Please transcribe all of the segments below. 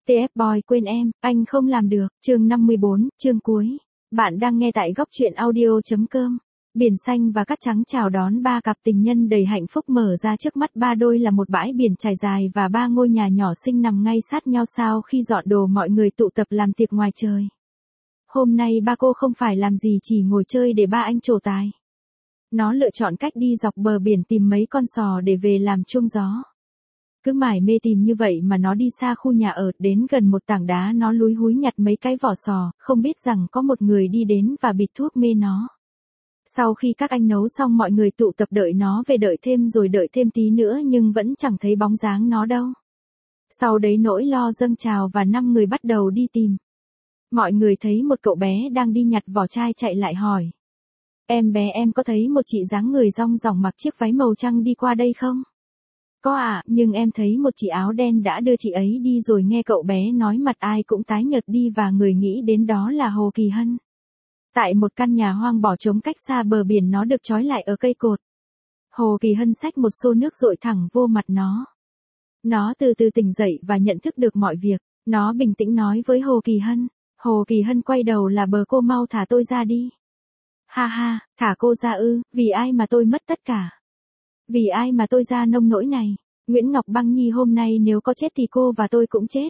TF Boy quên em, anh không làm được. Chương 54, chương cuối. Bạn đang nghe tại góc truyện audio.com. Biển xanh và cát trắng chào đón ba cặp tình nhân đầy hạnh phúc mở ra trước mắt ba đôi là một bãi biển trải dài và ba ngôi nhà nhỏ xinh nằm ngay sát nhau sau khi dọn đồ mọi người tụ tập làm tiệc ngoài trời. Hôm nay ba cô không phải làm gì chỉ ngồi chơi để ba anh trổ tài. Nó lựa chọn cách đi dọc bờ biển tìm mấy con sò để về làm chuông gió. Cứ mải mê tìm như vậy mà nó đi xa khu nhà ở, đến gần một tảng đá nó lúi húi nhặt mấy cái vỏ sò, không biết rằng có một người đi đến và bịt thuốc mê nó. Sau khi các anh nấu xong mọi người tụ tập đợi nó về, đợi thêm rồi đợi thêm tí nữa nhưng vẫn chẳng thấy bóng dáng nó đâu. Sau đấy nỗi lo dâng trào và 5 người bắt đầu đi tìm. Mọi người thấy một cậu bé đang đi nhặt vỏ chai chạy lại hỏi. Em bé, em có thấy một chị dáng người rong ròng mặc chiếc váy màu trắng đi qua đây không? Có ạ, nhưng em thấy một chị áo đen đã đưa chị ấy đi rồi. Nghe cậu bé nói mặt ai cũng tái nhợt đi và người nghĩ đến đó là Hồ Kỳ Hân. Tại một căn nhà hoang bỏ trống cách xa bờ biển, nó được trói lại ở cây cột. Hồ Kỳ Hân xách một xô nước dội thẳng vô mặt nó. Nó từ từ tỉnh dậy và nhận thức được mọi việc. Nó bình tĩnh nói với Hồ Kỳ Hân. Hồ Kỳ Hân quay đầu là bờ, cô mau thả tôi ra đi. Ha ha, thả cô ra ư, vì ai mà tôi mất tất cả? Vì ai mà tôi ra nông nỗi này? Nguyễn Ngọc Băng Nhi, hôm nay nếu có chết thì cô và tôi cũng chết.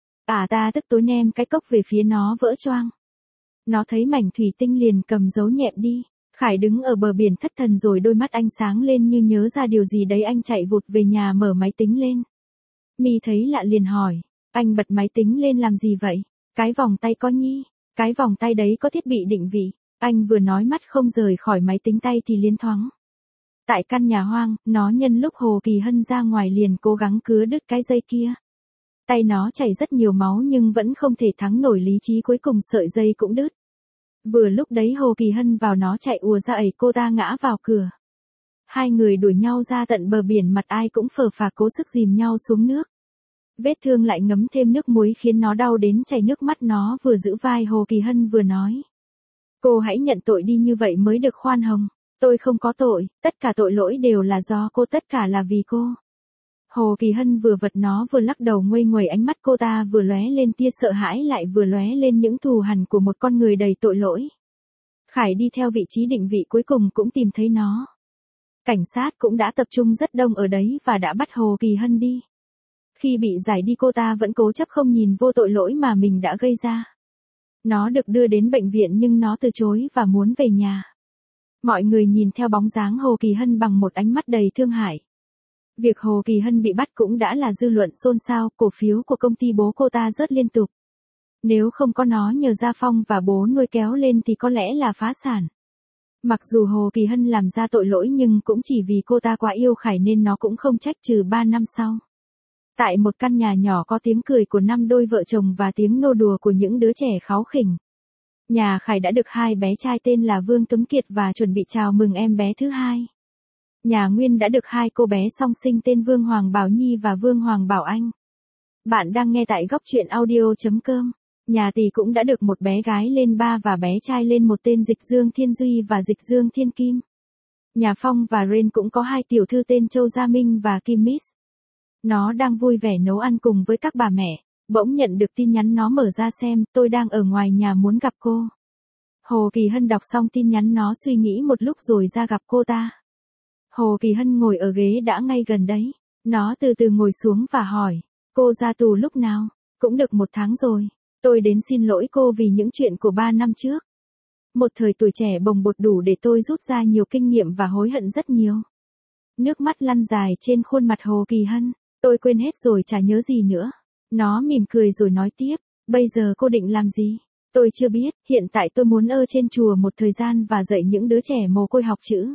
Ta tức tối ném cái cốc về phía nó vỡ choang. Nó thấy mảnh thủy tinh liền cầm dấu nhẹm đi. Khải đứng ở bờ biển thất thần rồi đôi mắt anh sáng lên như nhớ ra điều gì đấy, anh chạy vụt về nhà mở máy tính lên. My thấy lạ liền hỏi, anh bật máy tính lên làm gì vậy? Cái vòng tay có Nhi, cái vòng tay đấy có thiết bị định vị. Anh vừa nói mắt không rời khỏi máy tính tay thì liên thoáng. Tại căn nhà hoang, nó nhân lúc Hồ Kỳ Hân ra ngoài liền cố gắng cứa đứt cái dây kia. Tay nó chảy rất nhiều máu nhưng vẫn không thể thắng nổi lý trí, cuối cùng sợi dây cũng đứt. Vừa lúc đấy Hồ Kỳ Hân vào, nó chạy ùa ra ẩy cô ta ngã vào cửa. Hai người đuổi nhau ra tận bờ biển, mặt ai cũng phờ phạc cố sức dìm nhau xuống nước. Vết thương lại ngấm thêm nước muối khiến nó đau đến chảy nước mắt. Nó vừa giữ vai Hồ Kỳ Hân vừa nói. Cô hãy nhận tội đi, như vậy mới được khoan hồng. Tôi không có tội, tất cả tội lỗi đều là do cô, tất cả là vì cô. Hồ Kỳ Hân vừa vật nó vừa lắc đầu nguây nguẩy, ánh mắt cô ta vừa lóe lên tia sợ hãi lại vừa lóe lên những thù hằn của một con người đầy tội lỗi. Khải đi theo vị trí định vị cuối cùng cũng tìm thấy nó. Cảnh sát cũng đã tập trung rất đông ở đấy và đã bắt Hồ Kỳ Hân đi. Khi bị giải đi cô ta vẫn cố chấp không nhìn vô tội lỗi mà mình đã gây ra. Nó được đưa đến bệnh viện nhưng nó từ chối và muốn về nhà. Mọi người nhìn theo bóng dáng Hồ Kỳ Hân bằng một ánh mắt đầy thương hại. Việc Hồ Kỳ Hân bị bắt cũng đã là dư luận xôn xao, cổ phiếu của công ty bố cô ta rớt liên tục. Nếu không có nó nhờ Gia Phong và bố nuôi kéo lên thì có lẽ là phá sản. Mặc dù Hồ Kỳ Hân làm ra tội lỗi nhưng cũng chỉ vì cô ta quá yêu Khải nên nó cũng không trách. Trừ 3 năm sau. Tại một căn nhà nhỏ có tiếng cười của 5 đôi vợ chồng và tiếng nô đùa của những đứa trẻ kháu khỉnh. Nhà Khải đã được 2 bé trai tên là Vương Tuấn Kiệt và chuẩn bị chào mừng em bé thứ 2. Nhà Nguyên đã được 2 cô bé song sinh tên Vương Hoàng Bảo Nhi và Vương Hoàng Bảo Anh. Bạn đang nghe tại góc truyện audio.com. Nhà Tỳ cũng đã được một bé gái lên 3 và bé trai lên 1 tên Dịch Dương Thiên Duy và Dịch Dương Thiên Kim. Nhà Phong và Ren cũng có 2 tiểu thư tên Châu Gia Minh và Kim Miss. Nó đang vui vẻ nấu ăn cùng với các bà mẹ. Bỗng nhận được tin nhắn, nó mở ra xem, tôi đang ở ngoài nhà muốn gặp cô. Hồ Kỳ Hân đọc xong tin nhắn nó suy nghĩ một lúc rồi ra gặp cô ta. Hồ Kỳ Hân ngồi ở ghế đã ngay gần đấy. Nó từ từ ngồi xuống và hỏi, cô ra tù lúc nào? Cũng được 1 tháng rồi. Tôi đến xin lỗi cô vì những chuyện của 3 năm trước. Một thời tuổi trẻ bồng bột đủ để tôi rút ra nhiều kinh nghiệm và hối hận rất nhiều. Nước mắt lăn dài trên khuôn mặt Hồ Kỳ Hân. Tôi quên hết rồi, chả nhớ gì nữa. Nó mỉm cười rồi nói tiếp, bây giờ cô định làm gì? Tôi chưa biết, hiện tại tôi muốn ở trên chùa một thời gian và dạy những đứa trẻ mồ côi học chữ.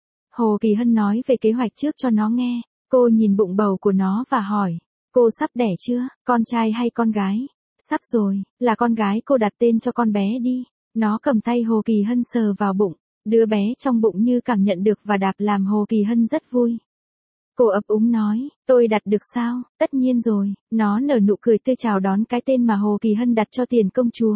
Hồ Kỳ Hân nói về kế hoạch trước cho nó nghe. Cô nhìn bụng bầu của nó và hỏi, cô sắp đẻ chưa, con trai hay con gái? Sắp rồi, là con gái, cô đặt tên cho con bé đi. Nó cầm tay Hồ Kỳ Hân sờ vào bụng, đứa bé trong bụng như cảm nhận được và đạp làm Hồ Kỳ Hân rất vui. Cô ấp úng nói, tôi đặt được sao? Tất nhiên rồi. Nó nở nụ cười tươi chào đón cái tên mà Hồ Kỳ Hân đặt cho tiền công chúa.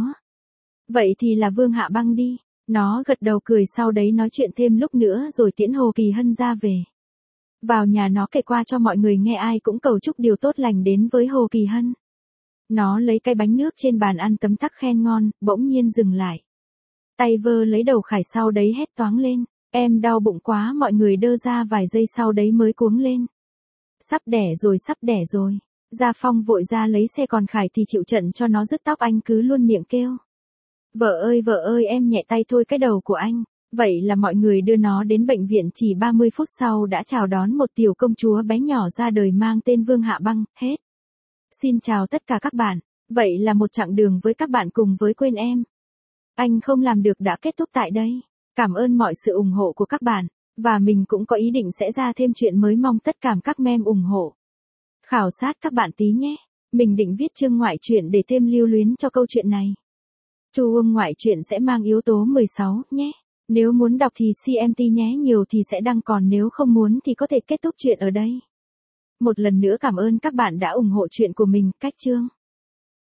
Vậy thì là Vương Hạ Băng đi. Nó gật đầu cười, sau đấy nói chuyện thêm lúc nữa rồi tiễn Hồ Kỳ Hân ra về. Vào nhà nó kể qua cho mọi người nghe, ai cũng cầu chúc điều tốt lành đến với Hồ Kỳ Hân. Nó lấy cái bánh nước trên bàn ăn tấm tắc khen ngon, bỗng nhiên dừng lại. Tay vơ lấy đầu Khải sau đấy hét toáng lên. Em đau bụng quá, mọi người đơ ra vài giây sau đấy mới cuống lên. Sắp đẻ rồi, sắp đẻ rồi. Gia Phong vội ra lấy xe, còn Khải thì chịu trận cho nó rứt tóc. Anh cứ luôn miệng kêu. Vợ ơi em nhẹ tay thôi cái đầu của anh. Vậy là mọi người đưa nó đến bệnh viện, chỉ 30 phút sau đã chào đón một tiểu công chúa bé nhỏ ra đời mang tên Vương Hạ Băng. Hết. Xin chào tất cả các bạn. Vậy là một chặng đường với các bạn cùng với Quên Em. Anh Không Làm Được đã kết thúc tại đây. Cảm ơn mọi sự ủng hộ của các bạn. Và mình cũng có ý định sẽ ra thêm chuyện mới, mong tất cả các mem ủng hộ. Khảo sát các bạn tí nhé. Mình định viết chương ngoại truyện để thêm lưu luyến cho câu chuyện này. Chu Uông ngoại truyện sẽ mang yếu tố 16 nhé. Nếu muốn đọc thì CMT nhé, nhiều thì sẽ đăng, còn nếu không muốn thì có thể kết thúc chuyện ở đây. Một lần nữa cảm ơn các bạn đã ủng hộ chuyện của mình. Cách chương.